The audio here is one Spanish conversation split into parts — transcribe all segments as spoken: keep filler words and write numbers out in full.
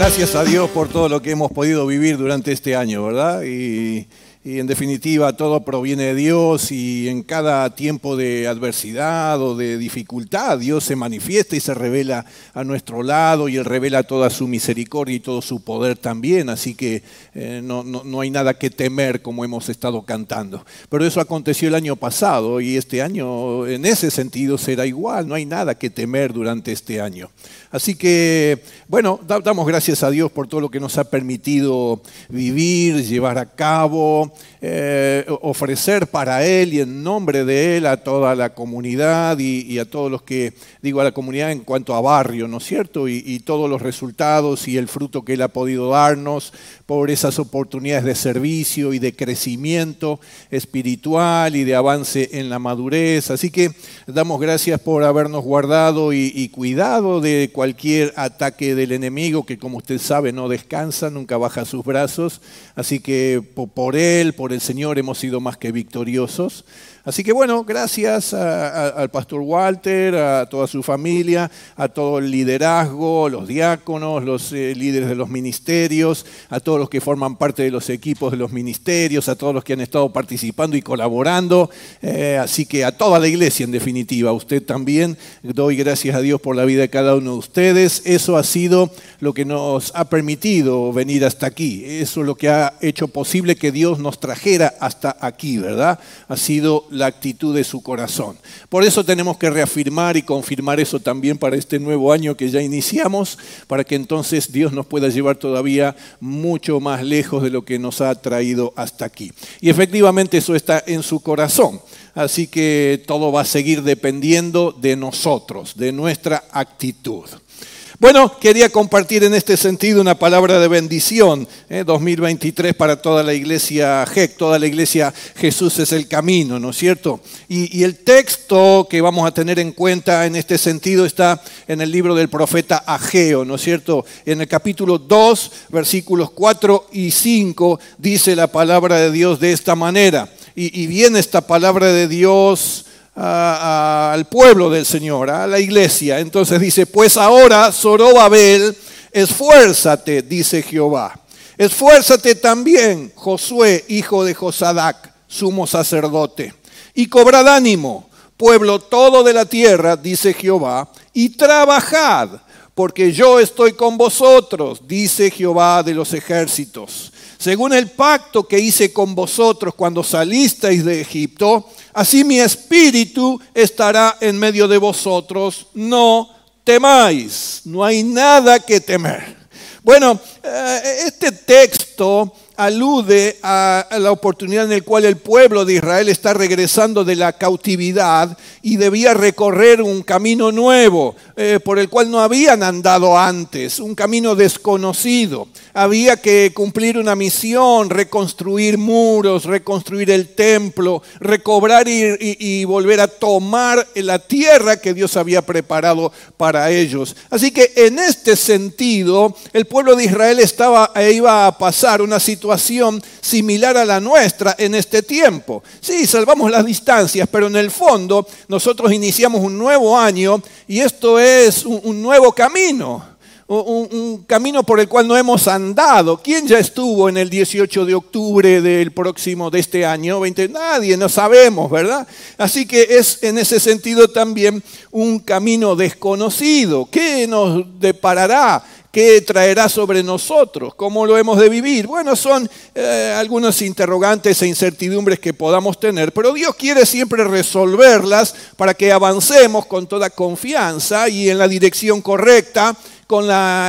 Gracias a Dios por todo lo que hemos podido vivir durante este año, ¿verdad? Y, y en definitiva todo proviene de Dios, y en cada tiempo de adversidad o de dificultad Dios se manifiesta y se revela a nuestro lado, y Él revela toda su misericordia y todo su poder también. Así que eh, no, no, no hay nada que temer, como hemos estado cantando. Pero eso aconteció el año pasado, y este año en ese sentido será igual. No hay nada que temer durante este año. Así que, bueno, damos gracias a Dios por todo lo que nos ha permitido vivir, llevar a cabo, eh, ofrecer para Él y en nombre de Él a toda la comunidad y, y a todos los que, digo a la comunidad en cuanto a barrio, ¿no es cierto? Y, y todos los resultados y el fruto que Él ha podido darnos por esas oportunidades de servicio y de crecimiento espiritual y de avance en la madurez. Así que damos gracias por habernos guardado y, y cuidado de cualquier ataque del enemigo, que como usted sabe no descansa, nunca baja sus brazos. Así que por Él, por el Señor, hemos sido más que victoriosos. Así que bueno, gracias a, a, al pastor Walter, a toda su familia, a todo el liderazgo, los diáconos, los eh, líderes de los ministerios, a todos los que forman parte de los equipos de los ministerios, a todos los que han estado participando y colaborando. Eh, así que a toda la iglesia, en definitiva, a usted también. Doy gracias a Dios por la vida de cada uno de ustedes. Eso ha sido lo que nos ha permitido venir hasta aquí. Eso es lo que ha hecho posible que Dios nos trajera hasta aquí, ¿verdad? Ha sido la actitud de su corazón. Por eso tenemos que reafirmar y confirmar eso también para este nuevo año que ya iniciamos, para que entonces Dios nos pueda llevar todavía mucho más lejos de lo que nos ha traído hasta aquí. Y efectivamente eso está en su corazón. Así que todo va a seguir dependiendo de nosotros, de nuestra actitud. Bueno, quería compartir en este sentido una palabra de bendición, ¿eh? dos mil veintitrés para toda la iglesia G E C, toda la iglesia Jesús es el camino, ¿no es cierto? Y, y el texto que vamos a tener en cuenta en este sentido está en el libro del profeta Ageo, ¿no es cierto? En el capítulo dos, versículos cuatro y cinco, dice la palabra de Dios de esta manera. Y, y viene esta palabra de Dios A, a, al pueblo del Señor, a la iglesia. Entonces dice: pues ahora, Zorobabel, esfuérzate, dice Jehová. Esfuérzate también, Josué, hijo de Josadac, sumo sacerdote. Y cobrad ánimo, pueblo todo de la tierra, dice Jehová, y trabajad, porque yo estoy con vosotros, dice Jehová de los ejércitos. Según el pacto que hice con vosotros cuando salisteis de Egipto, así mi espíritu estará en medio de vosotros, no temáis, no hay nada que temer. Bueno, este texto alude a la oportunidad en la cual el pueblo de Israel está regresando de la cautividad y debía recorrer un camino nuevo eh, por el cual no habían andado antes, un camino desconocido. Había que cumplir una misión, reconstruir muros, reconstruir el templo, recobrar y, y, y volver a tomar la tierra que Dios había preparado para ellos. Así que en este sentido, el pueblo de Israel estaba, iba a pasar una situación similar a la nuestra en este tiempo. Sí, salvamos las distancias, pero en el fondo nosotros iniciamos un nuevo año y esto es un, un nuevo camino. Un, un camino por el cual no hemos andado. ¿Quién ya estuvo en el dieciocho de octubre del próximo, de este año? veinte Nadie, no sabemos, ¿verdad? Así que es en ese sentido también un camino desconocido. ¿Qué nos deparará? ¿Qué traerá sobre nosotros? ¿Cómo lo hemos de vivir? Bueno, son eh, algunos interrogantes e incertidumbres que podamos tener, pero Dios quiere siempre resolverlas para que avancemos con toda confianza y en la dirección correcta, con la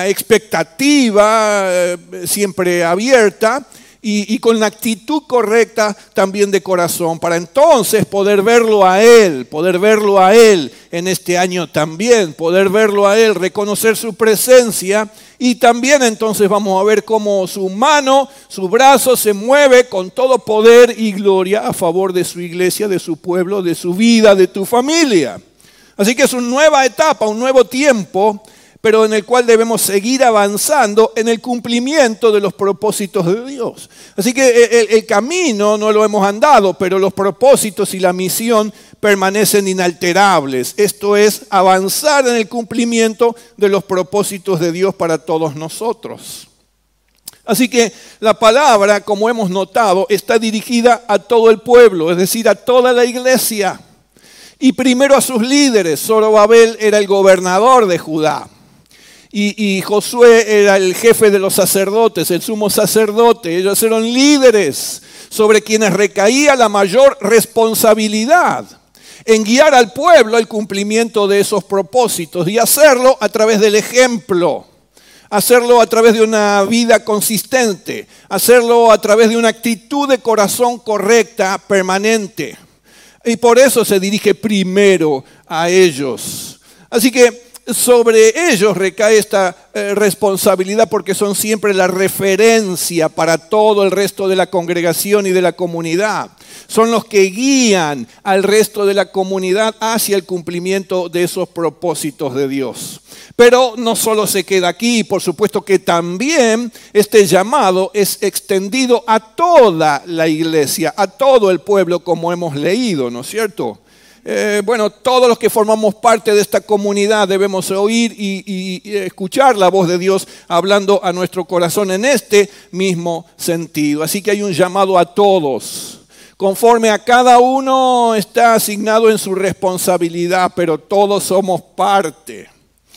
expectativa eh, siempre abierta y, y con la actitud correcta también de corazón, para entonces poder verlo a Él, poder verlo a Él en este año también, poder verlo a Él, reconocer su presencia y también entonces vamos a ver cómo su mano, su brazo se mueve con todo poder y gloria a favor de su iglesia, de su pueblo, de su vida, de tu familia. Así que es una nueva etapa, un nuevo tiempo, pero en el cual debemos seguir avanzando en el cumplimiento de los propósitos de Dios. Así que el, el camino no lo hemos andado, pero los propósitos y la misión permanecen inalterables. Esto es avanzar en el cumplimiento de los propósitos de Dios para todos nosotros. Así que la palabra, como hemos notado, está dirigida a todo el pueblo, es decir, a toda la iglesia. Y primero a sus líderes. Zorobabel era el gobernador de Judá. Y, y Josué era el jefe de los sacerdotes, el sumo sacerdote. Ellos eran líderes sobre quienes recaía la mayor responsabilidad en guiar al pueblo al cumplimiento de esos propósitos y hacerlo a través del ejemplo. Hacerlo a través de una vida consistente, hacerlo a través de una actitud de corazón correcta, permanente. Y por eso se dirige primero a ellos. Así que sobre ellos recae esta eh, responsabilidad porque son siempre la referencia para todo el resto de la congregación y de la comunidad. Son los que guían al resto de la comunidad hacia el cumplimiento de esos propósitos de Dios. Pero no solo se queda aquí, por supuesto que también este llamado es extendido a toda la iglesia, a todo el pueblo, como hemos leído, ¿no es cierto? Eh, bueno, todos los que formamos parte de esta comunidad debemos oír y, y, y escuchar la voz de Dios hablando a nuestro corazón en este mismo sentido. Así que hay un llamado a todos. Conforme a cada uno está asignado en su responsabilidad, pero todos somos parte.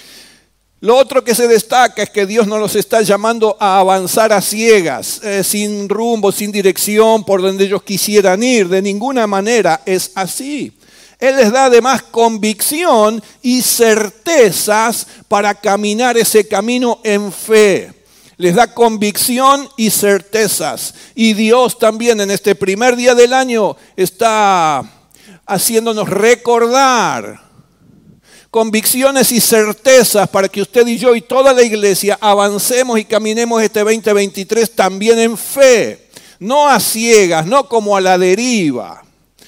Lo otro que se destaca es que Dios no los está llamando a avanzar a ciegas, eh, sin rumbo, sin dirección, por donde ellos quisieran ir. De ninguna manera es así. Él les da además convicción y certezas para caminar ese camino en fe. Les da convicción y certezas. Y Dios también en este primer día del año está haciéndonos recordar convicciones y certezas para que usted y yo y toda la iglesia avancemos y caminemos este veinte veintitrés también en fe. No a ciegas, no como a la deriva.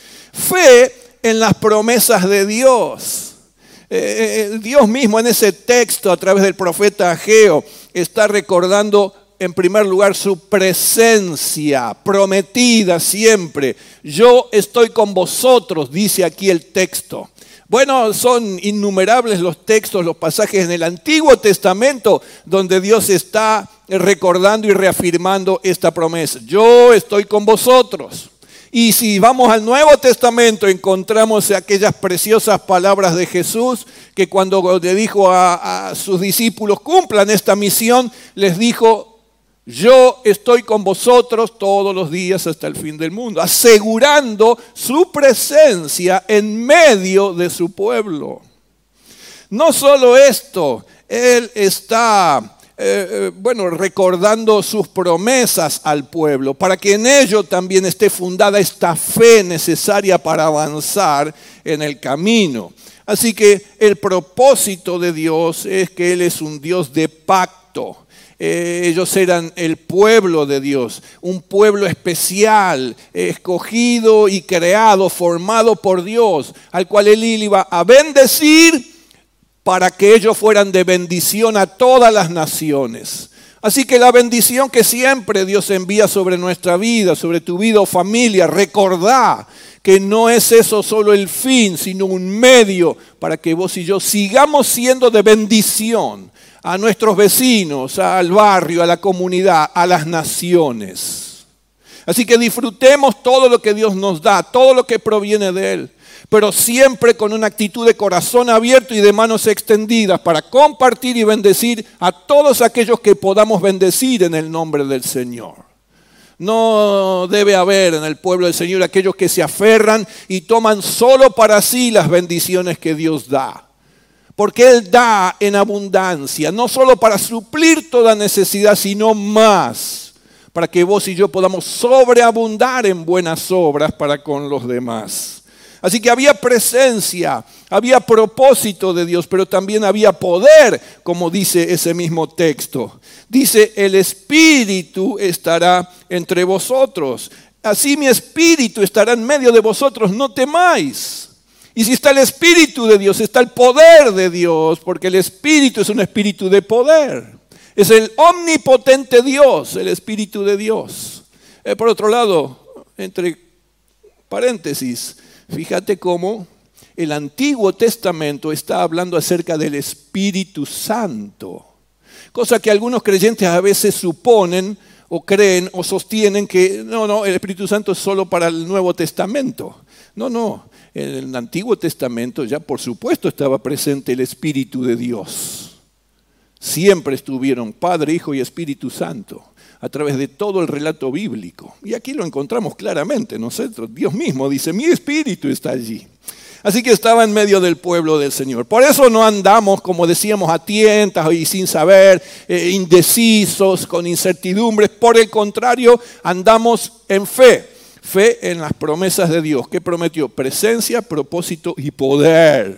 Fe en las promesas de Dios. Eh, Dios mismo en ese texto a través del profeta Ageo está recordando en primer lugar su presencia prometida siempre. Yo estoy con vosotros, dice aquí el texto. Bueno, son innumerables los textos, los pasajes en el Antiguo Testamento donde Dios está recordando y reafirmando esta promesa. Yo estoy con vosotros. Y si vamos al Nuevo Testamento encontramos aquellas preciosas palabras de Jesús que cuando le dijo a, a sus discípulos cumplan esta misión, les dijo: yo estoy con vosotros todos los días hasta el fin del mundo, asegurando su presencia en medio de su pueblo. No solo esto, Él está eh, bueno, recordando sus promesas al pueblo, para que en ello también esté fundada esta fe necesaria para avanzar en el camino. Así que el propósito de Dios es que Él es un Dios de pacto. Eh, ellos eran el pueblo de Dios, un pueblo especial, eh, escogido y creado, formado por Dios, al cual Él iba a bendecir para que ellos fueran de bendición a todas las naciones. Así que la bendición que siempre Dios envía sobre nuestra vida, sobre tu vida o familia, recordá que no es eso solo el fin, sino un medio para que vos y yo sigamos siendo de bendición a nuestros vecinos, al barrio, a la comunidad, a las naciones. Así que disfrutemos todo lo que Dios nos da, todo lo que proviene de Él, pero siempre con una actitud de corazón abierto y de manos extendidas para compartir y bendecir a todos aquellos que podamos bendecir en el nombre del Señor. No debe haber en el pueblo del Señor aquellos que se aferran y toman solo para sí las bendiciones que Dios da. Porque Él da en abundancia, no solo para suplir toda necesidad, sino más, para que vos y yo podamos sobreabundar en buenas obras para con los demás. Así que había presencia, había propósito de Dios, pero también había poder, como dice ese mismo texto. Dice, el Espíritu estará entre vosotros. Así mi Espíritu estará en medio de vosotros, no temáis. Y si está el Espíritu de Dios, está el poder de Dios, porque el Espíritu es un espíritu de poder. Es el omnipotente Dios, el Espíritu de Dios. Eh, por otro lado, entre paréntesis, Fíjate cómo el Antiguo Testamento está hablando acerca del Espíritu Santo, cosa que algunos creyentes a veces suponen o creen o sostienen que no, no, el Espíritu Santo es solo para el Nuevo Testamento. No, no, en el Antiguo Testamento ya por supuesto estaba presente el Espíritu de Dios. Siempre estuvieron Padre, Hijo y Espíritu Santo a través de todo el relato bíblico. Y aquí lo encontramos claramente, nosotros, Dios mismo dice, mi Espíritu está allí. Así que estaba en medio del pueblo del Señor. Por eso no andamos, como decíamos, a tientas y sin saber, eh, indecisos, con incertidumbres. Por el contrario, andamos en fe. Fe en las promesas de Dios. ¿Qué prometió? Presencia, propósito y poder.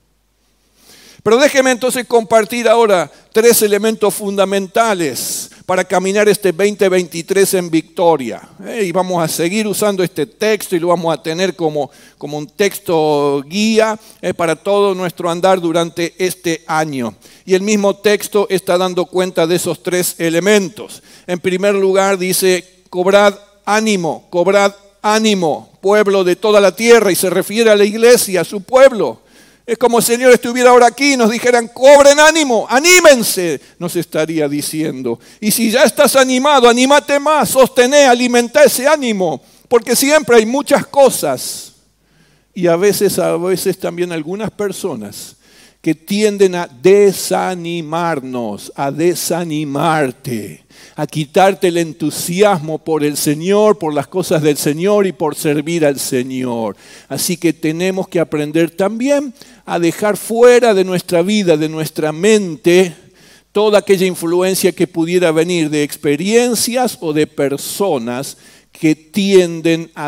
Pero déjeme entonces compartir ahora tres elementos fundamentales para caminar este veinte veintitrés en victoria. Eh, y vamos a seguir usando este texto y lo vamos a tener como, como un texto guía eh, para todo nuestro andar durante este año. Y el mismo texto está dando cuenta de esos tres elementos. En primer lugar dice, cobrad ánimo, cobrad ánimo, pueblo de toda la tierra, y se refiere a la iglesia, a su pueblo. Es como si el Señor estuviera ahora aquí y nos dijeran, cobren ánimo, anímense, nos estaría diciendo. Y si ya estás animado, anímate más, sostené, alimenta ese ánimo, porque siempre hay muchas cosas y a veces, a veces también algunas personas que tienden a desanimarnos, a desanimarte, a quitarte el entusiasmo por el Señor, por las cosas del Señor y por servir al Señor. Así que tenemos que aprender también a dejar fuera de nuestra vida, de nuestra mente, toda aquella influencia que pudiera venir de experiencias o de personas que tienden a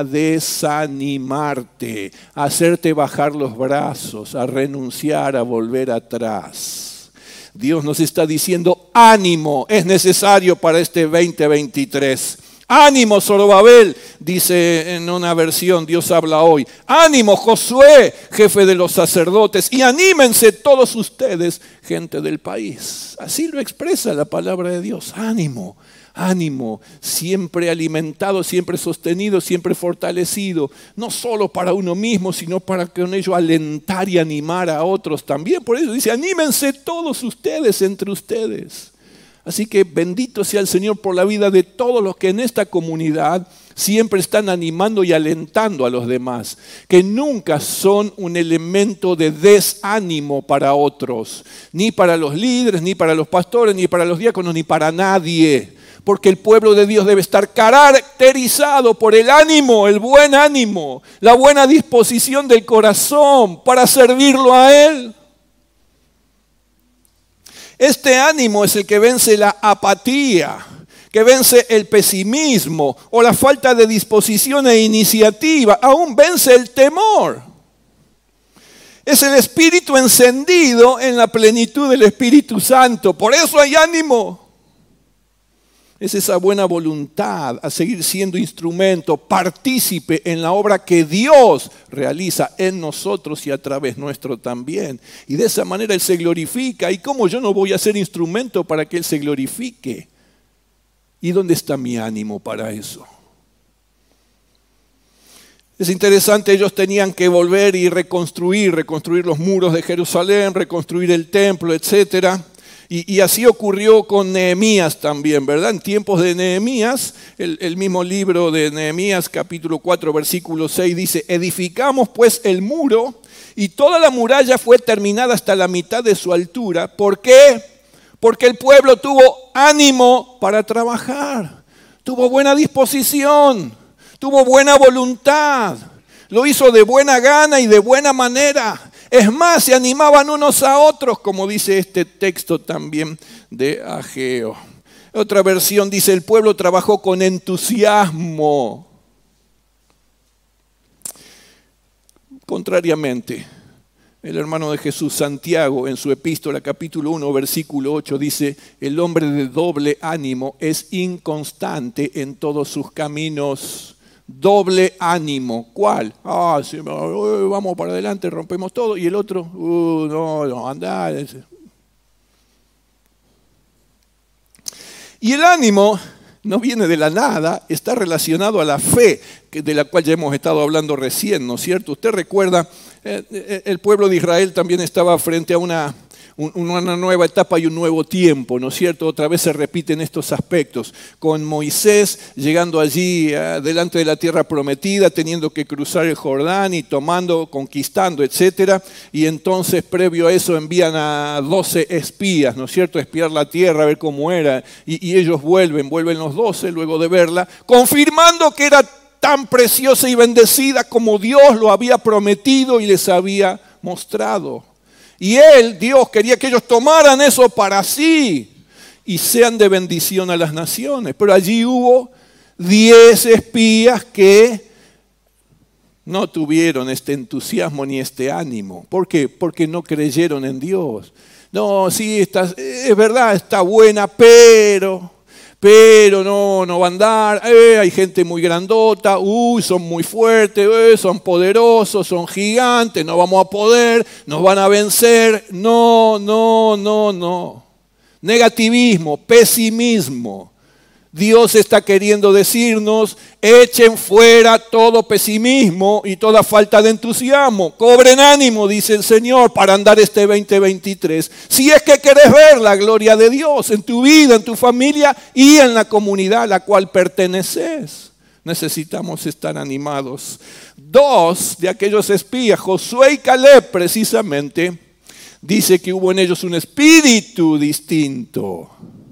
desanimarte, a hacerte bajar los brazos, a renunciar, a volver atrás. Dios nos está diciendo, ánimo, es necesario para este veinte veintitrés. Ánimo, Zorobabel, dice en una versión, Dios habla hoy. Ánimo, Josué, jefe de los sacerdotes. Y anímense todos ustedes, gente del país. Así lo expresa la palabra de Dios. Ánimo, ánimo, siempre alimentado, siempre sostenido, siempre fortalecido. No solo para uno mismo, sino para con ello alentar y animar a otros también. Por eso dice, anímense todos ustedes entre ustedes. Así que bendito sea el Señor por la vida de todos los que en esta comunidad siempre están animando y alentando a los demás, que nunca son un elemento de desánimo para otros, ni para los líderes, ni para los pastores, ni para los diáconos, ni para nadie, porque el pueblo de Dios debe estar caracterizado por el ánimo, el buen ánimo, la buena disposición del corazón para servirlo a Él. Este ánimo es el que vence la apatía, que vence el pesimismo o la falta de disposición e iniciativa, aún vence el temor. Es el espíritu encendido en la plenitud del Espíritu Santo, por eso hay ánimo. Es esa buena voluntad a seguir siendo instrumento, partícipe en la obra que Dios realiza en nosotros y a través nuestro también. Y de esa manera Él se glorifica. ¿Y cómo yo no voy a ser instrumento para que Él se glorifique? ¿Y dónde está mi ánimo para eso? Es interesante, ellos tenían que volver y reconstruir, reconstruir los muros de Jerusalén, reconstruir el templo, etcétera. Y, y así ocurrió con Nehemías también, ¿verdad? En tiempos de Nehemías, el, el mismo libro de Nehemías, capítulo cuatro, versículo seis, dice, edificamos pues el muro y toda la muralla fue terminada hasta la mitad de su altura. ¿Por qué? Porque el pueblo tuvo ánimo para trabajar, tuvo buena disposición, tuvo buena voluntad, lo hizo de buena gana y de buena manera. Es más, se animaban unos a otros, como dice este texto también de Ageo. Otra versión dice, el pueblo trabajó con entusiasmo. Contrariamente, el hermano de Jesús, Santiago, en su epístola, capítulo uno, versículo ocho, dice, el hombre de doble ánimo es inconstante en todos sus caminos. Doble ánimo. ¿Cuál? Ah, sí, vamos para adelante, rompemos todo. Y el otro, uh, no, no, anda. Y el ánimo no viene de la nada, está relacionado a la fe, de la cual ya hemos estado hablando recién, ¿no es cierto? Usted recuerda, eh, el pueblo de Israel también estaba frente a una, una nueva etapa y un nuevo tiempo, ¿no es cierto? Otra vez se repiten estos aspectos, con Moisés llegando allí eh, delante de la tierra prometida, teniendo que cruzar el Jordán y tomando, conquistando, etcétera. Y entonces, previo a eso, envían a doce espías, ¿no es cierto?, a espiar la tierra, a ver cómo era. Y, y ellos vuelven, vuelven los doce luego de verla, confirmando que era tan preciosa y bendecida como Dios lo había prometido y les había mostrado. Y Él, Dios, quería que ellos tomaran eso para sí y sean de bendición a las naciones. Pero allí hubo diez espías que no tuvieron este entusiasmo ni este ánimo. ¿Por qué? Porque no creyeron en Dios. No, sí, está, es verdad, está buena, pero... Pero no, no va a andar, eh, hay gente muy grandota, uy, son muy fuertes, eh, son poderosos, son gigantes, no vamos a poder, nos van a vencer. No, no, no, no. Negativismo, pesimismo. Dios está queriendo decirnos, echen fuera todo pesimismo y toda falta de entusiasmo. Cobren ánimo, dice el Señor, para andar este veinte veintitrés. Si es que querés ver la gloria de Dios en tu vida, en tu familia y en la comunidad a la cual perteneces. Necesitamos estar animados. Dos de aquellos espías, Josué y Caleb precisamente, dice que hubo en ellos un espíritu distinto.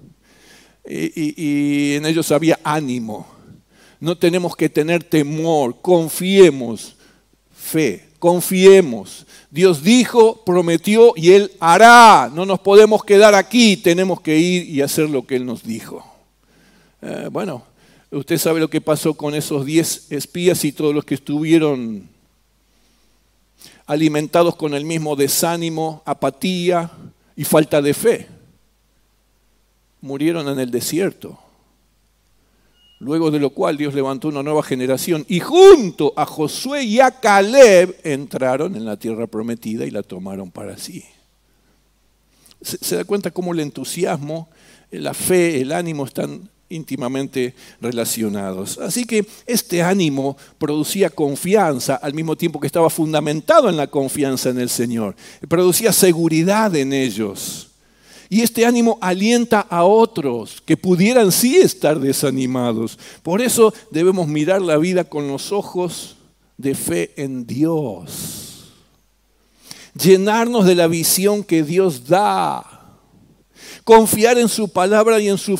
Y, y, y en ellos había ánimo. No tenemos que tener temor, confiemos, fe, confiemos. Dios dijo, prometió y Él hará. No nos podemos quedar aquí, tenemos que ir y hacer lo que Él nos dijo. Eh, bueno, usted sabe lo que pasó con esos diez espías y todos los que estuvieron alimentados con el mismo desánimo, apatía y falta de fe. Murieron en el desierto, luego de lo cual Dios levantó una nueva generación y junto a Josué y a Caleb entraron en la tierra prometida y la tomaron para sí. Se, se da cuenta cómo el entusiasmo, la fe, el ánimo están íntimamente relacionados. Así que este ánimo producía confianza al mismo tiempo que estaba fundamentado en la confianza en el Señor. Producía seguridad en ellos. Y este ánimo alienta a otros que pudieran sí estar desanimados. Por eso debemos mirar la vida con los ojos de fe en Dios. Llenarnos de la visión que Dios da. Confiar en su palabra y en sus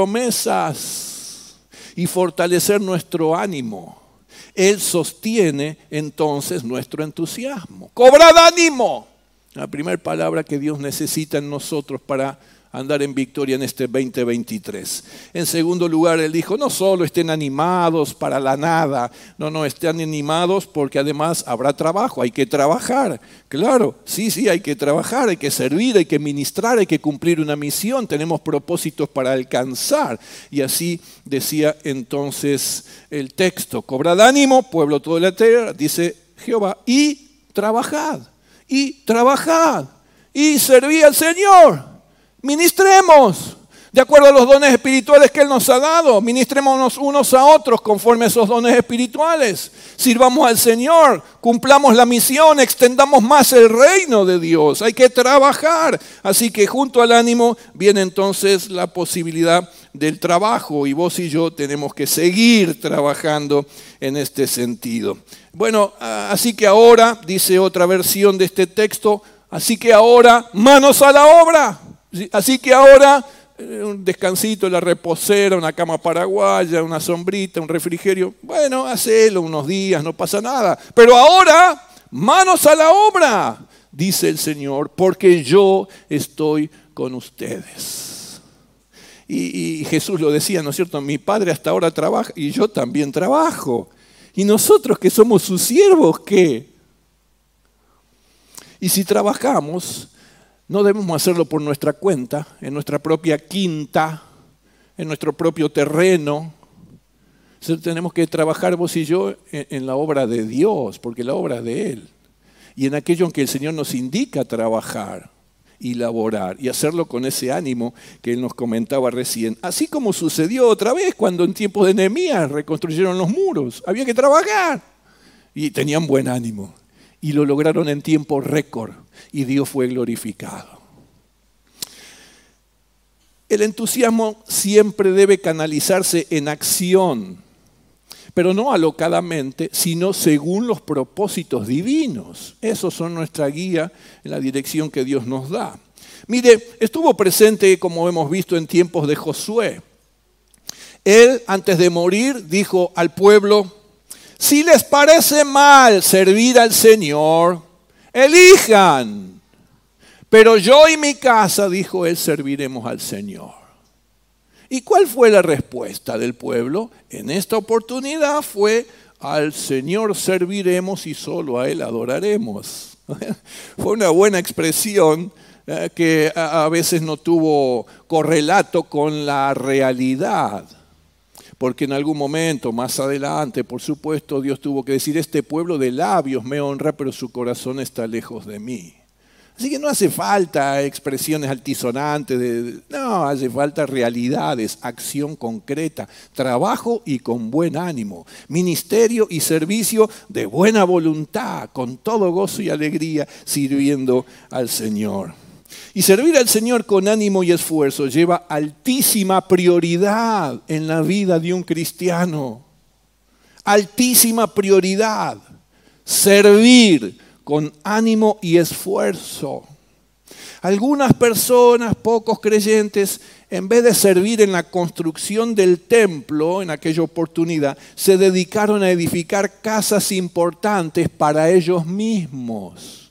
promesas. Y fortalecer nuestro ánimo. Él sostiene entonces nuestro entusiasmo. ¡Cobrad ánimo! La primera palabra que Dios necesita en nosotros para andar en victoria en este veinte veintitrés. En segundo lugar, Él dijo, no solo estén animados para la nada, no, no, estén animados porque además habrá trabajo, hay que trabajar. Claro, sí, sí, hay que trabajar, hay que servir, hay que ministrar, hay que cumplir una misión, tenemos propósitos para alcanzar. Y así decía entonces el texto, cobrad ánimo, pueblo todo de la tierra, dice Jehová, y trabajad. Y trabajad, y serví al Señor, ministremos, de acuerdo a los dones espirituales que Él nos ha dado, ministrémonos unos a otros conforme a esos dones espirituales, sirvamos al Señor, cumplamos la misión, extendamos más el reino de Dios, hay que trabajar, así que junto al ánimo viene entonces la posibilidad del trabajo y vos y yo tenemos que seguir trabajando en este sentido. Bueno, así que ahora, dice otra versión de este texto, así que ahora, manos a la obra. Así que ahora, un descansito, la reposera, una cama paraguaya, una sombrita, un refrigerio. Bueno, hacelo unos días, no pasa nada. Pero ahora, manos a la obra, dice el Señor, porque yo estoy con ustedes. Y, y Jesús lo decía, ¿no es cierto? Mi Padre hasta ahora trabaja y yo también trabajo. ¿Y nosotros que somos sus siervos, qué? Y si trabajamos, no debemos hacerlo por nuestra cuenta, en nuestra propia quinta, en nuestro propio terreno. Tenemos que trabajar vos y yo en, en la obra de Dios, porque la obra es de Él. Y en aquello en que el Señor nos indica trabajar. y laborar, y hacerlo con ese ánimo que él nos comentaba recién. Así como sucedió otra vez cuando en tiempos de Nehemías reconstruyeron los muros. Había que trabajar y tenían buen ánimo. Y lo lograron en tiempo récord y Dios fue glorificado. El entusiasmo siempre debe canalizarse en acción, pero no alocadamente, sino según los propósitos divinos. Esos son nuestra guía en la dirección que Dios nos da. Mire, estuvo presente, como hemos visto, en tiempos de Josué. Él, antes de morir, dijo al pueblo: si les parece mal servir al Señor, elijan. Pero yo y mi casa, dijo él, serviremos al Señor. ¿Y cuál fue la respuesta del pueblo? En esta oportunidad fue: al Señor serviremos y solo a Él adoraremos. Fue una buena expresión eh, que a, a veces no tuvo correlato con la realidad. Porque en algún momento, más adelante, por supuesto, Dios tuvo que decir: este pueblo de labios me honra, pero su corazón está lejos de mí. Así que no hace falta expresiones altisonantes, de, no, hace falta realidades, acción concreta, trabajo y con buen ánimo, ministerio y servicio de buena voluntad, con todo gozo y alegría, sirviendo al Señor. Y servir al Señor con ánimo y esfuerzo lleva altísima prioridad en la vida de un cristiano. Altísima prioridad. Servir con ánimo y esfuerzo. Algunas personas, pocos creyentes, en vez de servir en la construcción del templo, en aquella oportunidad, se dedicaron a edificar casas importantes para ellos mismos.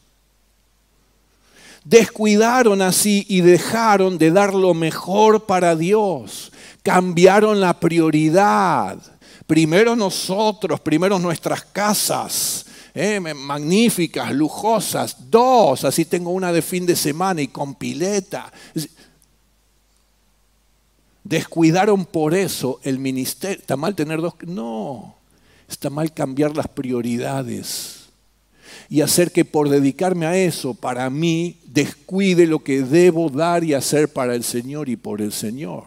Descuidaron así y dejaron de dar lo mejor para Dios. Cambiaron la prioridad. Primero nosotros, primero nuestras casas. Eh, magníficas, lujosas, dos, así tengo una de fin de semana y con pileta. Descuidaron por eso el ministerio. ¿Está mal tener dos? No, está mal cambiar las prioridades y hacer que por dedicarme a eso, para mí, descuide lo que debo dar y hacer para el Señor y por el Señor.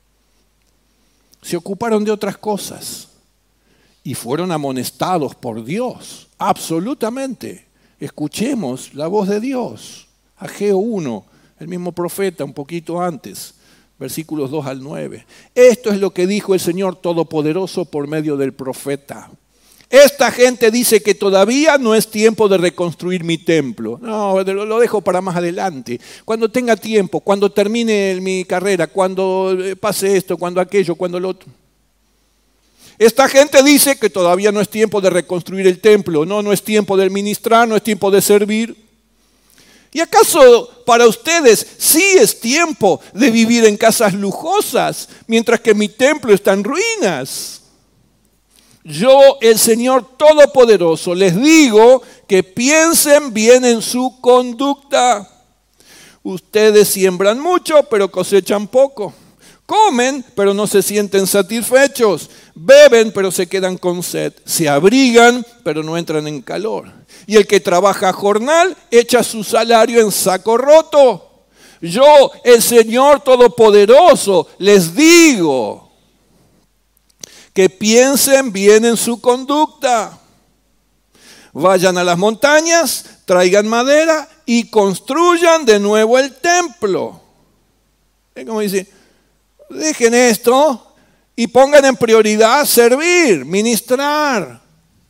Se ocuparon de otras cosas y fueron amonestados por Dios. Absolutamente. Escuchemos la voz de Dios. Ageo uno, el mismo profeta, un poquito antes, versículos dos al nueve. Esto es lo que dijo el Señor Todopoderoso por medio del profeta. Esta gente dice que todavía no es tiempo de reconstruir mi templo. No, lo dejo para más adelante. Cuando tenga tiempo, cuando termine mi carrera, cuando pase esto, cuando aquello, cuando lo otro. Esta gente dice que todavía no es tiempo de reconstruir el templo, no, no es tiempo de ministrar, no es tiempo de servir. ¿Y acaso para ustedes sí es tiempo de vivir en casas lujosas, mientras que mi templo está en ruinas? Yo, el Señor Todopoderoso, les digo que piensen bien en su conducta. Ustedes siembran mucho, pero cosechan poco. Comen, pero no se sienten satisfechos. Beben, pero se quedan con sed. Se abrigan, pero no entran en calor. Y el que trabaja jornal echa su salario en saco roto. Yo, el Señor Todopoderoso, les digo que piensen bien en su conducta. Vayan a las montañas, traigan madera y construyan de nuevo el templo. Es como dice, dejen esto y pongan en prioridad servir, ministrar.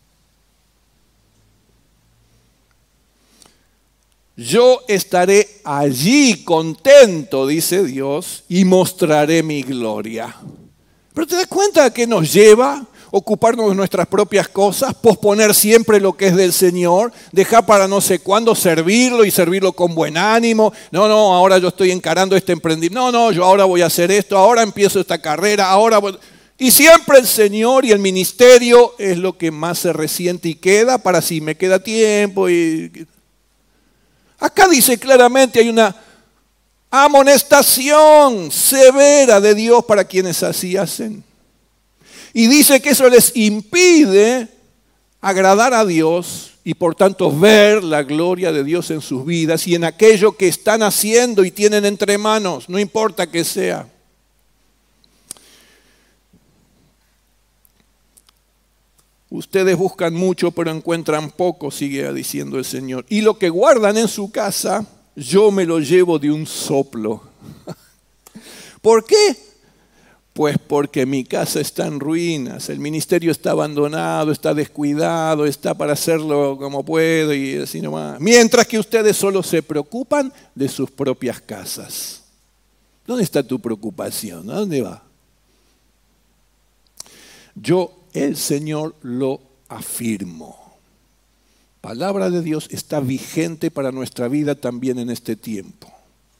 Yo estaré allí contento, dice Dios, y mostraré mi gloria. Pero ¿te das cuenta que nos lleva ocuparnos de nuestras propias cosas, posponer siempre lo que es del Señor, dejar para no sé cuándo servirlo y servirlo con buen ánimo? No, no, ahora yo estoy encarando este emprendimiento. No, no, yo ahora voy a hacer esto, ahora empiezo esta carrera, ahora voy... Y siempre el Señor y el ministerio es lo que más se resiente y queda para si me queda tiempo. Y... Acá dice claramente, hay una amonestación severa de Dios para quienes así hacen. Y dice que eso les impide agradar a Dios y por tanto ver la gloria de Dios en sus vidas y en aquello que están haciendo y tienen entre manos, no importa que sea. Ustedes buscan mucho, pero encuentran poco, sigue diciendo el Señor. Y lo que guardan en su casa, yo me lo llevo de un soplo. ¿Por qué? Pues porque mi casa está en ruinas, el ministerio está abandonado, está descuidado, está para hacerlo como puedo y así nomás. Mientras que ustedes solo se preocupan de sus propias casas. ¿Dónde está tu preocupación? ¿A dónde va? Yo, el Señor, lo afirmo. Palabra de Dios está vigente para nuestra vida también en este tiempo.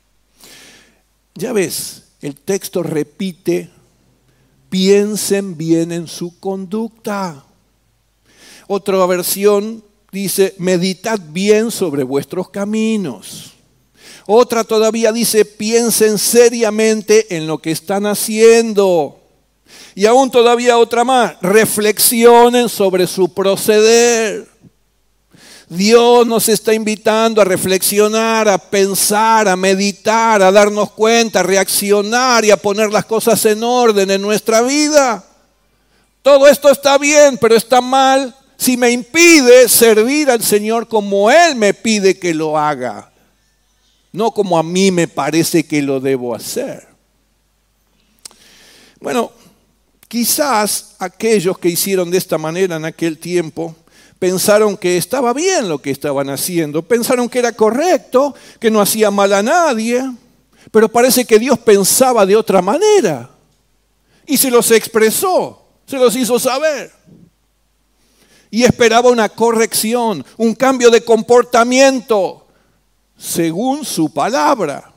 Ya ves, el texto repite, piensen bien en su conducta. Otra versión dice, meditad bien sobre vuestros caminos. Otra todavía dice, piensen seriamente en lo que están haciendo. Y aún todavía otra más, reflexionen sobre su proceder. Dios nos está invitando a reflexionar, a pensar, a meditar, a darnos cuenta, a reaccionar y a poner las cosas en orden en nuestra vida. Todo esto está bien, pero está mal si me impide servir al Señor como Él me pide que lo haga, no como a mí me parece que lo debo hacer. Bueno, quizás aquellos que hicieron de esta manera en aquel tiempo pensaron que estaba bien lo que estaban haciendo, pensaron que era correcto, que no hacía mal a nadie, pero parece que Dios pensaba de otra manera y se los expresó, se los hizo saber. Y esperaba una corrección, un cambio de comportamiento según su palabra.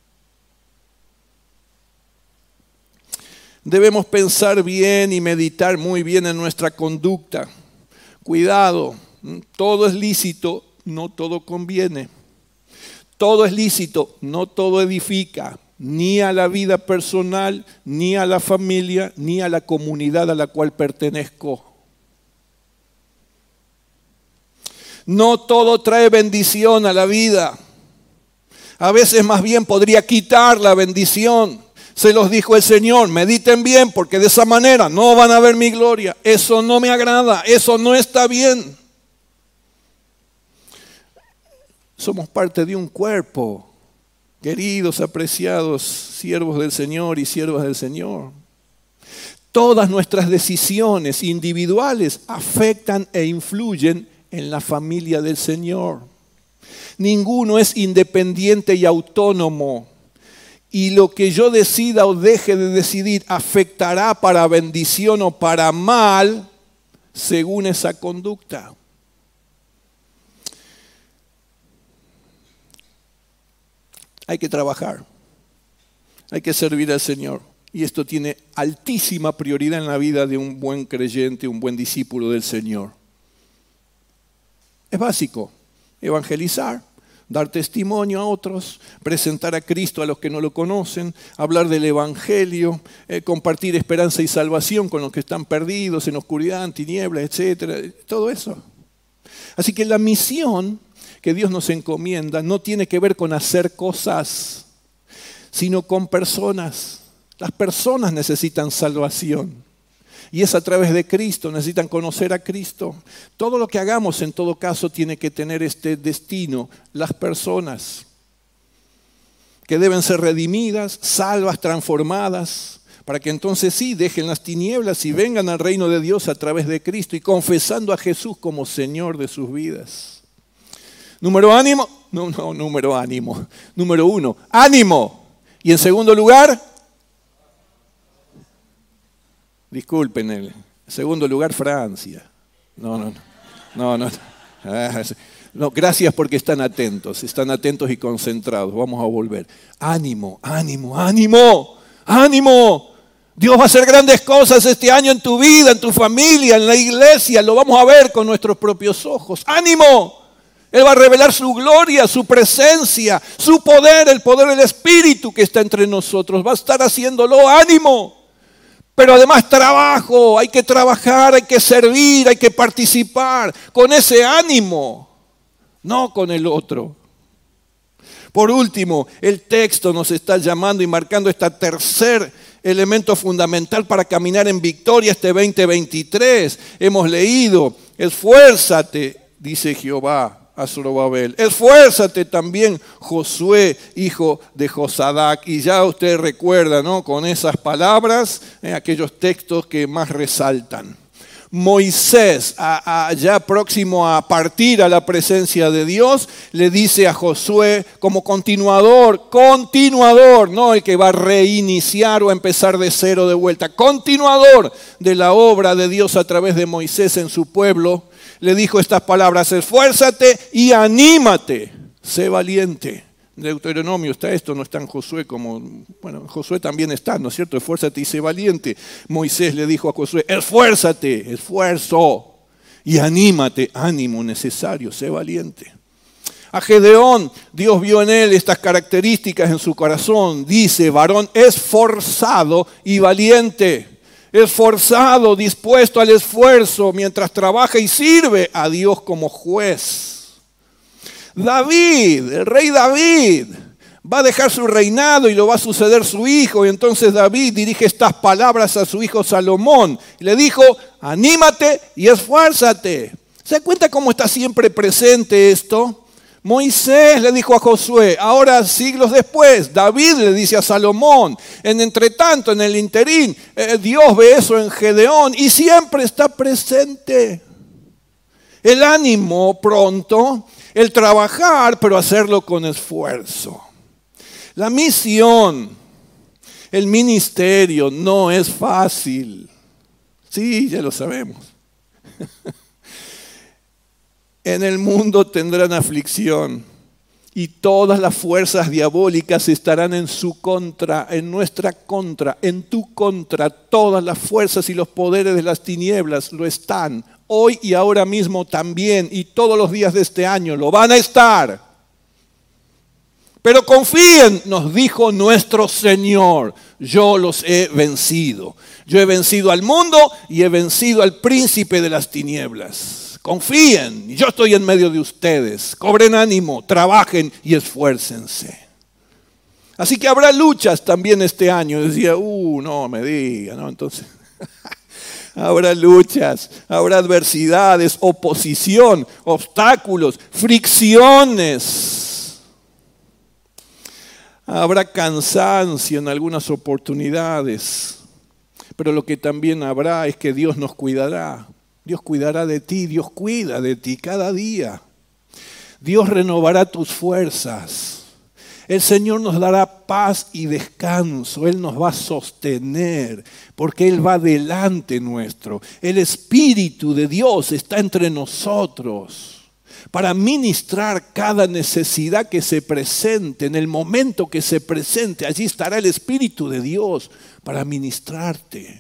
Debemos pensar bien y meditar muy bien en nuestra conducta. Cuidado, todo es lícito, no todo conviene. Todo es lícito, no todo edifica, ni a la vida personal, ni a la familia, ni a la comunidad a la cual pertenezco. No todo trae bendición a la vida. A veces más bien podría quitar la bendición. Se los dijo el Señor, mediten bien porque de esa manera no van a ver mi gloria. Eso no me agrada, eso no está bien. Somos parte de un cuerpo, queridos, apreciados siervos del Señor y siervas del Señor. Todas nuestras decisiones individuales afectan e influyen en la familia del Señor. Ninguno es independiente y autónomo. Y lo que yo decida o deje de decidir afectará para bendición o para mal según esa conducta. Hay que trabajar, hay que servir al Señor. Y esto tiene altísima prioridad en la vida de un buen creyente, un buen discípulo del Señor. Es básico, evangelizar. Dar testimonio a otros, presentar a Cristo a los que no lo conocen, hablar del Evangelio, eh, compartir esperanza y salvación con los que están perdidos en oscuridad, en tinieblas, etcétera. Todo eso. Así que la misión que Dios nos encomienda no tiene que ver con hacer cosas, sino con personas. Las personas necesitan salvación. Y es a través de Cristo, necesitan conocer a Cristo. Todo lo que hagamos en todo caso tiene que tener este destino, las personas que deben ser redimidas, salvas, transformadas, para que entonces sí dejen las tinieblas y vengan al reino de Dios a través de Cristo y confesando a Jesús como Señor de sus vidas. Número ánimo, no, no, número ánimo. Número uno, ánimo. Y en segundo lugar, disculpen, en segundo lugar, Francia. No, no, no, no, no. No, gracias porque están atentos, están atentos y concentrados. Vamos a volver. Ánimo, ánimo, ánimo, ánimo. Dios va a hacer grandes cosas este año en tu vida, en tu familia, en la iglesia. Lo vamos a ver con nuestros propios ojos. ¡Ánimo! Él va a revelar su gloria, su presencia, su poder, el poder del Espíritu que está entre nosotros. Va a estar haciéndolo. ¡Ánimo! Pero además trabajo, hay que trabajar, hay que servir, hay que participar con ese ánimo, no con el otro. Por último, el texto nos está llamando y marcando este tercer elemento fundamental para caminar en victoria este veinte veintitrés. Hemos leído, esfuérzate, dice Jehová a Zorobabel. Esfuérzate también, Josué, hijo de Josadac. Y ya usted recuerda, ¿no?, con esas palabras, eh, aquellos textos que más resaltan. Moisés, a, a, ya próximo a partir a la presencia de Dios, le dice a Josué como continuador, continuador, no el que va a reiniciar o a empezar de cero de vuelta, continuador de la obra de Dios a través de Moisés en su pueblo, le dijo estas palabras: esfuérzate y anímate, sé valiente. En Deuteronomio está esto, no está en Josué como, bueno, Josué también está, ¿no es cierto? Esfuérzate y sé valiente. Moisés le dijo a Josué: esfuérzate, esfuerzo, y anímate, ánimo necesario, sé valiente. A Gedeón, Dios vio en él estas características en su corazón. Dice: varón esforzado y valiente. Esforzado, dispuesto al esfuerzo, mientras trabaja y sirve a Dios como juez. David, el rey David, va a dejar su reinado y lo va a suceder su hijo. Y entonces David dirige estas palabras a su hijo Salomón. Le dijo: anímate y esfuérzate. ¿Se da cuenta cómo está siempre presente esto? Moisés le dijo a Josué, ahora siglos después, David le dice a Salomón. En entretanto, en el interín, eh, Dios ve eso en Gedeón y siempre está presente. El ánimo pronto, el trabajar, pero hacerlo con esfuerzo. La misión, el ministerio no es fácil. Sí, ya lo sabemos. En el mundo tendrán aflicción y todas las fuerzas diabólicas estarán en su contra, en nuestra contra, en tu contra. Todas las fuerzas y los poderes de las tinieblas lo están. Hoy y ahora mismo también, y todos los días de este año lo van a estar. Pero confíen, nos dijo nuestro Señor, yo los he vencido. Yo he vencido al mundo y he vencido al príncipe de las tinieblas. Confíen, yo estoy en medio de ustedes. Cobren ánimo, trabajen y esfuércense. Así que habrá luchas también este año. Decía, uh, no me diga, ¿no? Entonces... Habrá luchas, habrá adversidades, oposición, obstáculos, fricciones. Habrá cansancio en algunas oportunidades. Pero lo que también habrá es que Dios nos cuidará. Dios cuidará de ti, Dios cuida de ti cada día. Dios renovará tus fuerzas. El Señor nos dará paz y descanso. Él nos va a sostener porque Él va delante nuestro. El Espíritu de Dios está entre nosotros para ministrar cada necesidad que se presente. En el momento que se presente, allí estará el Espíritu de Dios para ministrarte.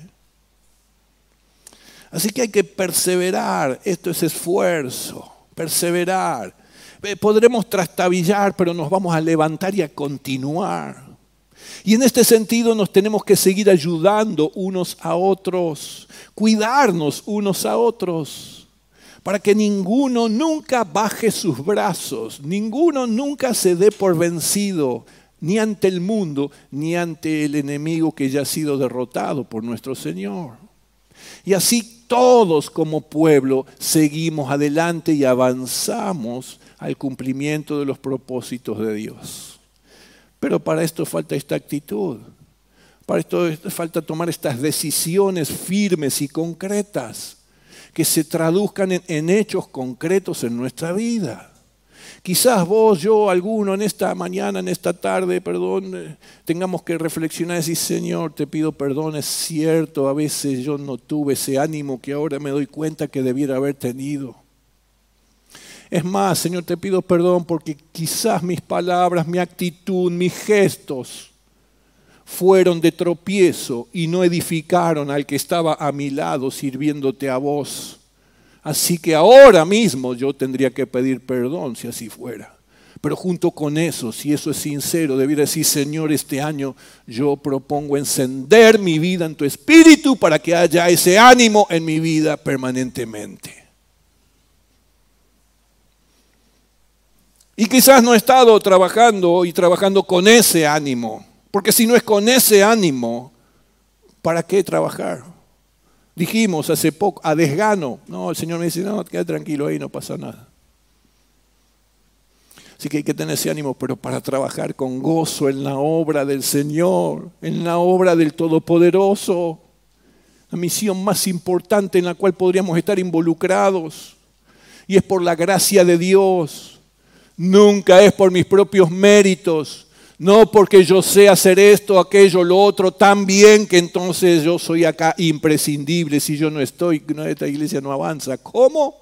Así que hay que perseverar. Esto es esfuerzo, perseverar. Podremos trastabillar, pero nos vamos a levantar y a continuar. Y en este sentido nos tenemos que seguir ayudando unos a otros, cuidarnos unos a otros, para que ninguno nunca baje sus brazos, ninguno nunca se dé por vencido, ni ante el mundo, ni ante el enemigo que ya ha sido derrotado por nuestro Señor. Y así todos como pueblo seguimos adelante y avanzamos al cumplimiento de los propósitos de Dios. Pero para esto falta esta actitud. Para esto falta tomar estas decisiones firmes y concretas que se traduzcan en, en hechos concretos en nuestra vida. Quizás vos, yo, alguno en esta mañana, en esta tarde, perdón, tengamos que reflexionar y decir, Señor, te pido perdón, es cierto, a veces yo no tuve ese ánimo que ahora me doy cuenta que debiera haber tenido. Es más, Señor, te pido perdón porque quizás mis palabras, mi actitud, mis gestos fueron de tropiezo y no edificaron al que estaba a mi lado sirviéndote a vos. Así que ahora mismo yo tendría que pedir perdón si así fuera. Pero junto con eso, si eso es sincero, debiera decir, Señor, este año yo propongo encender mi vida en tu espíritu para que haya ese ánimo en mi vida permanentemente. Y quizás no he estado trabajando y trabajando con ese ánimo, porque si no es con ese ánimo, ¿para qué trabajar? Dijimos hace poco, a desgano. No, el Señor me dice, no, quédate tranquilo ahí, no pasa nada. Así que hay que tener ese ánimo, pero para trabajar con gozo en la obra del Señor, en la obra del Todopoderoso, la misión más importante en la cual podríamos estar involucrados. Y es por la gracia de Dios. Nunca es por mis propios méritos. No porque yo sé hacer esto, aquello, lo otro tan bien que entonces yo soy acá imprescindible. Si yo no estoy, esta iglesia no avanza. ¿Cómo?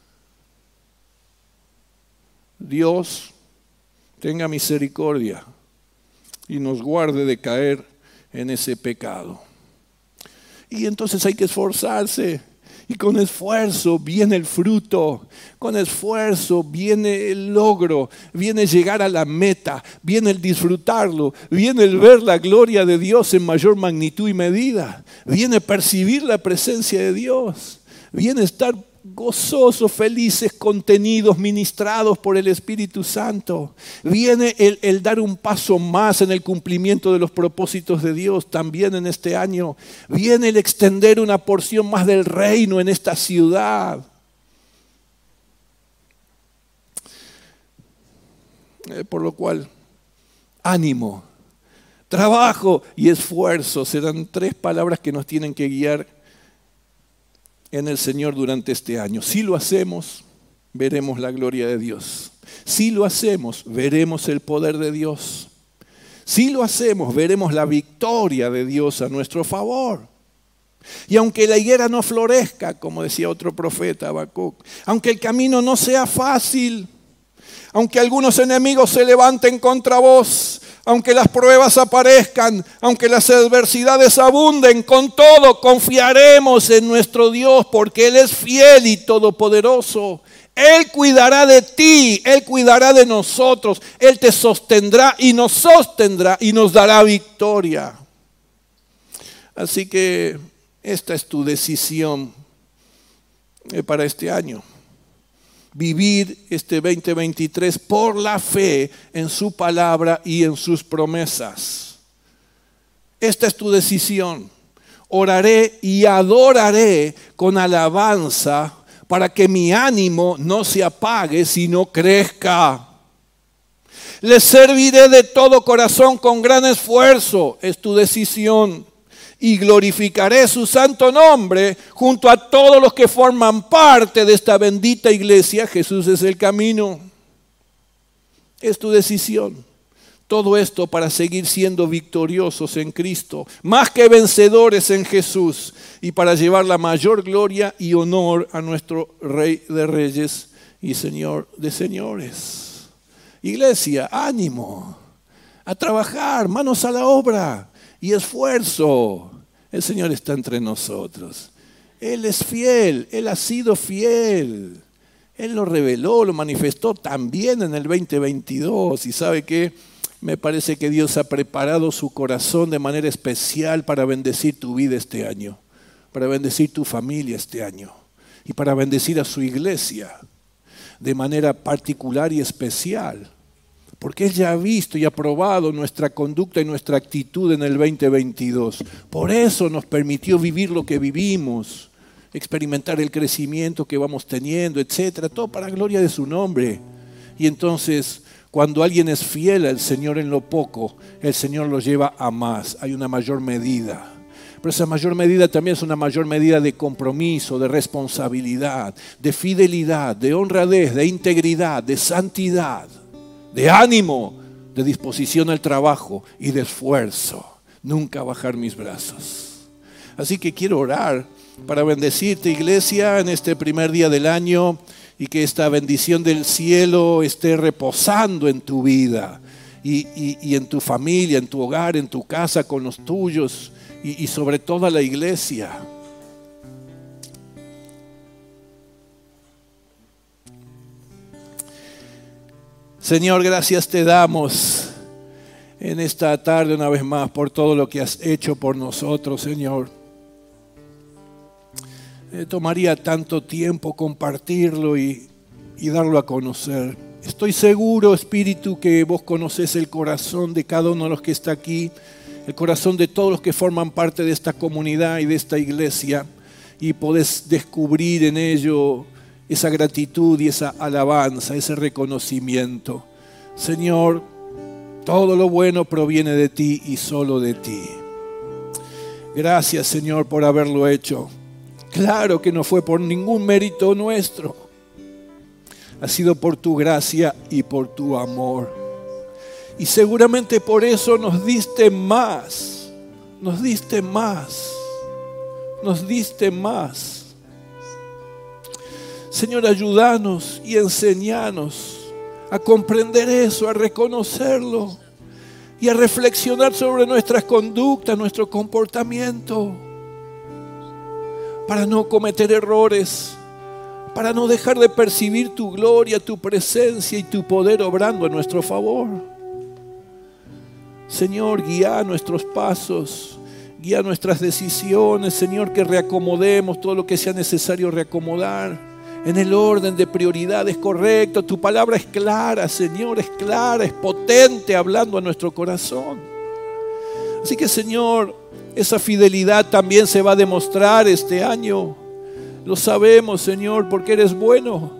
Dios tenga misericordia y nos guarde de caer en ese pecado. Y entonces hay que esforzarse. Y con esfuerzo viene el fruto, con esfuerzo viene el logro, viene llegar a la meta, viene el disfrutarlo, viene el ver la gloria de Dios en mayor magnitud y medida, viene percibir la presencia de Dios, viene estar gozosos, felices, contenidos, ministrados por el Espíritu Santo. Viene el, el dar un paso más en el cumplimiento de los propósitos de Dios también en este año. Viene el extender una porción más del reino en esta ciudad. Eh, por lo cual, ánimo, trabajo y esfuerzo serán tres palabras que nos tienen que guiar en el Señor durante este año. Si lo hacemos, veremos la gloria de Dios. Si lo hacemos, veremos el poder de Dios. Si lo hacemos, veremos la victoria de Dios a nuestro favor. Y aunque la higuera no florezca, como decía otro profeta, Habacuc, aunque el camino no sea fácil, aunque algunos enemigos se levanten contra vos, aunque las pruebas aparezcan, aunque las adversidades abunden, con todo confiaremos en nuestro Dios porque Él es fiel y todopoderoso. Él cuidará de ti, Él cuidará de nosotros, Él te sostendrá y nos sostendrá y nos dará victoria. Así que esta es tu decisión para este año. Vivir este veinte veintitrés por la fe en su palabra y en sus promesas. Esta es tu decisión. Oraré y adoraré con alabanza para que mi ánimo no se apague, sino crezca. Le serviré de todo corazón con gran esfuerzo. Es tu decisión. Y glorificaré su santo nombre junto a todos los que forman parte de esta bendita iglesia. Jesús es el camino. Es tu decisión. Todo esto para seguir siendo victoriosos en Cristo, más que vencedores en Jesús, y para llevar la mayor gloria y honor a nuestro Rey de Reyes y Señor de Señores. Iglesia, ánimo, a trabajar, manos a la obra y esfuerzo. El Señor está entre nosotros. Él es fiel, Él ha sido fiel. Él lo reveló, lo manifestó también en el veinte veintidós. Y ¿sabe qué? Me parece que Dios ha preparado su corazón de manera especial para bendecir tu vida este año, para bendecir tu familia este año y para bendecir a su iglesia de manera particular y especial. Porque Él ya ha visto y ha probado nuestra conducta y nuestra actitud en el veinte veintidós. Por eso nos permitió vivir lo que vivimos, experimentar el crecimiento que vamos teniendo, etcétera. Todo para gloria de su nombre. Y entonces, cuando alguien es fiel al Señor en lo poco, el Señor lo lleva a más. Hay una mayor medida. Pero esa mayor medida también es una mayor medida de compromiso, de responsabilidad, de fidelidad, de honradez, de integridad, de santidad, de ánimo, de disposición al trabajo y de esfuerzo. Nunca bajar mis brazos. Así que quiero orar para bendecirte, iglesia, en este primer día del año, y que esta bendición del cielo esté reposando en tu vida y, y, y en tu familia, en tu hogar, en tu casa, con los tuyos y, y sobre toda la iglesia. Señor, gracias te damos en esta tarde una vez más por todo lo que has hecho por nosotros, Señor. Eh, tomaría tanto tiempo compartirlo y, y darlo a conocer. Estoy seguro, Espíritu, que vos conocés el corazón de cada uno de los que está aquí, el corazón de todos los que forman parte de esta comunidad y de esta iglesia, y podés descubrir en ello esa gratitud y esa alabanza, ese reconocimiento. Señor, todo lo bueno proviene de ti y solo de ti. Gracias, Señor, por haberlo hecho. Claro que no fue por ningún mérito nuestro. Ha sido por tu gracia y por tu amor. Y seguramente por eso nos diste más. Nos diste más. Nos diste más. Señor, ayúdanos y enséñanos a comprender eso, a reconocerlo y a reflexionar sobre nuestras conductas, nuestro comportamiento, para no cometer errores, para no dejar de percibir tu gloria, tu presencia y tu poder obrando a nuestro favor. Señor, guía nuestros pasos, guía nuestras decisiones, Señor, que reacomodemos todo lo que sea necesario reacomodar en el orden de prioridades correcto. Tu palabra es clara, Señor, es clara, es potente, hablando a nuestro corazón. Así que, Señor, esa fidelidad también se va a demostrar este año. Lo sabemos, Señor, porque eres bueno.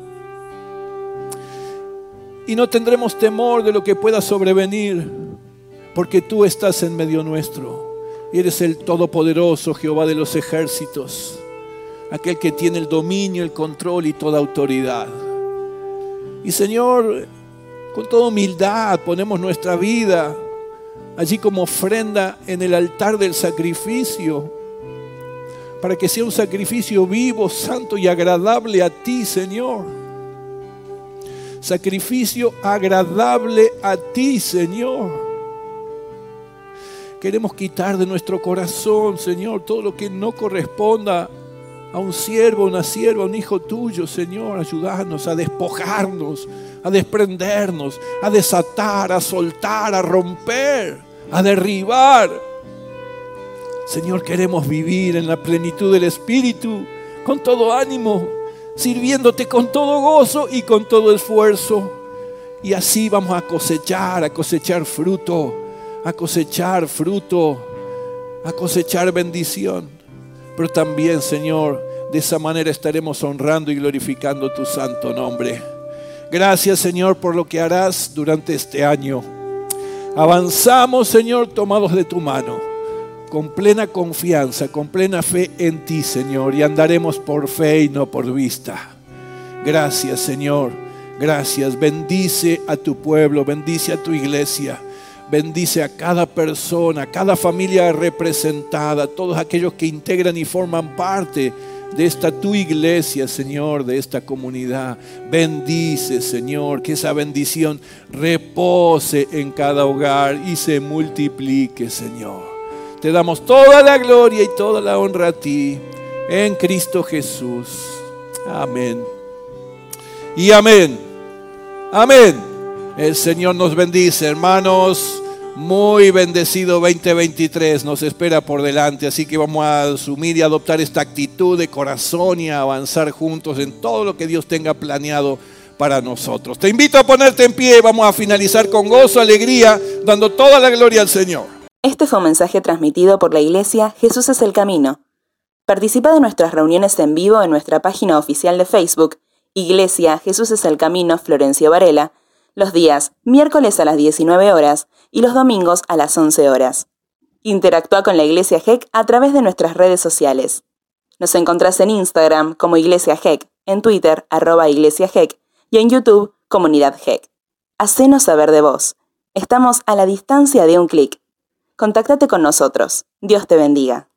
Y no tendremos temor de lo que pueda sobrevenir, porque tú estás en medio nuestro. Y eres el Todopoderoso, Jehová de los ejércitos, aquel que tiene el dominio, el control y toda autoridad. Y, Señor, con toda humildad ponemos nuestra vida allí como ofrenda en el altar del sacrificio, para que sea un sacrificio vivo, santo y agradable a ti, Señor. Sacrificio agradable a ti, Señor. Queremos quitar de nuestro corazón, Señor, todo lo que no corresponda a un siervo, una sierva, un hijo tuyo, Señor. Ayúdanos a despojarnos, a desprendernos, a desatar, a soltar, a romper, a derribar. Señor, queremos vivir en la plenitud del Espíritu, con todo ánimo, sirviéndote con todo gozo y con todo esfuerzo. Y así vamos a cosechar, a cosechar fruto, a cosechar fruto, a cosechar bendición. Pero también, Señor, de esa manera estaremos honrando y glorificando tu santo nombre. Gracias, Señor, por lo que harás durante este año. Avanzamos, Señor, tomados de tu mano, con plena confianza, con plena fe en ti, Señor, y andaremos por fe y no por vista. Gracias, Señor, gracias. Bendice a tu pueblo, bendice a tu iglesia, bendice a cada persona, a cada familia representada, todos aquellos que integran y forman parte de esta tu iglesia, Señor, de esta comunidad. Bendice, Señor, que esa bendición repose en cada hogar y se multiplique, Señor. Te damos toda la gloria y toda la honra a ti, en Cristo Jesús. Amén. Y amén. Amén. El Señor nos bendice, hermanos. Muy bendecido veinte veintitrés nos espera por delante, así que vamos a asumir y adoptar esta actitud de corazón y a avanzar juntos en todo lo que Dios tenga planeado para nosotros. Te invito a ponerte en pie y vamos a finalizar con gozo, alegría, dando toda la gloria al Señor. Este fue un mensaje transmitido por la Iglesia Jesús es el Camino. Participa de nuestras reuniones en vivo en nuestra página oficial de Facebook, Iglesia Jesús es el Camino Florencio Varela, los días miércoles a las diecinueve horas y los domingos a las once horas. Interactúa con la Iglesia G E C a través de nuestras redes sociales. Nos encontrás en Instagram como Iglesia G E C, en Twitter arroba Iglesia G E C y en YouTube Comunidad G E C. Hacenos saber de vos. Estamos a la distancia de un clic. Contáctate con nosotros. Dios te bendiga.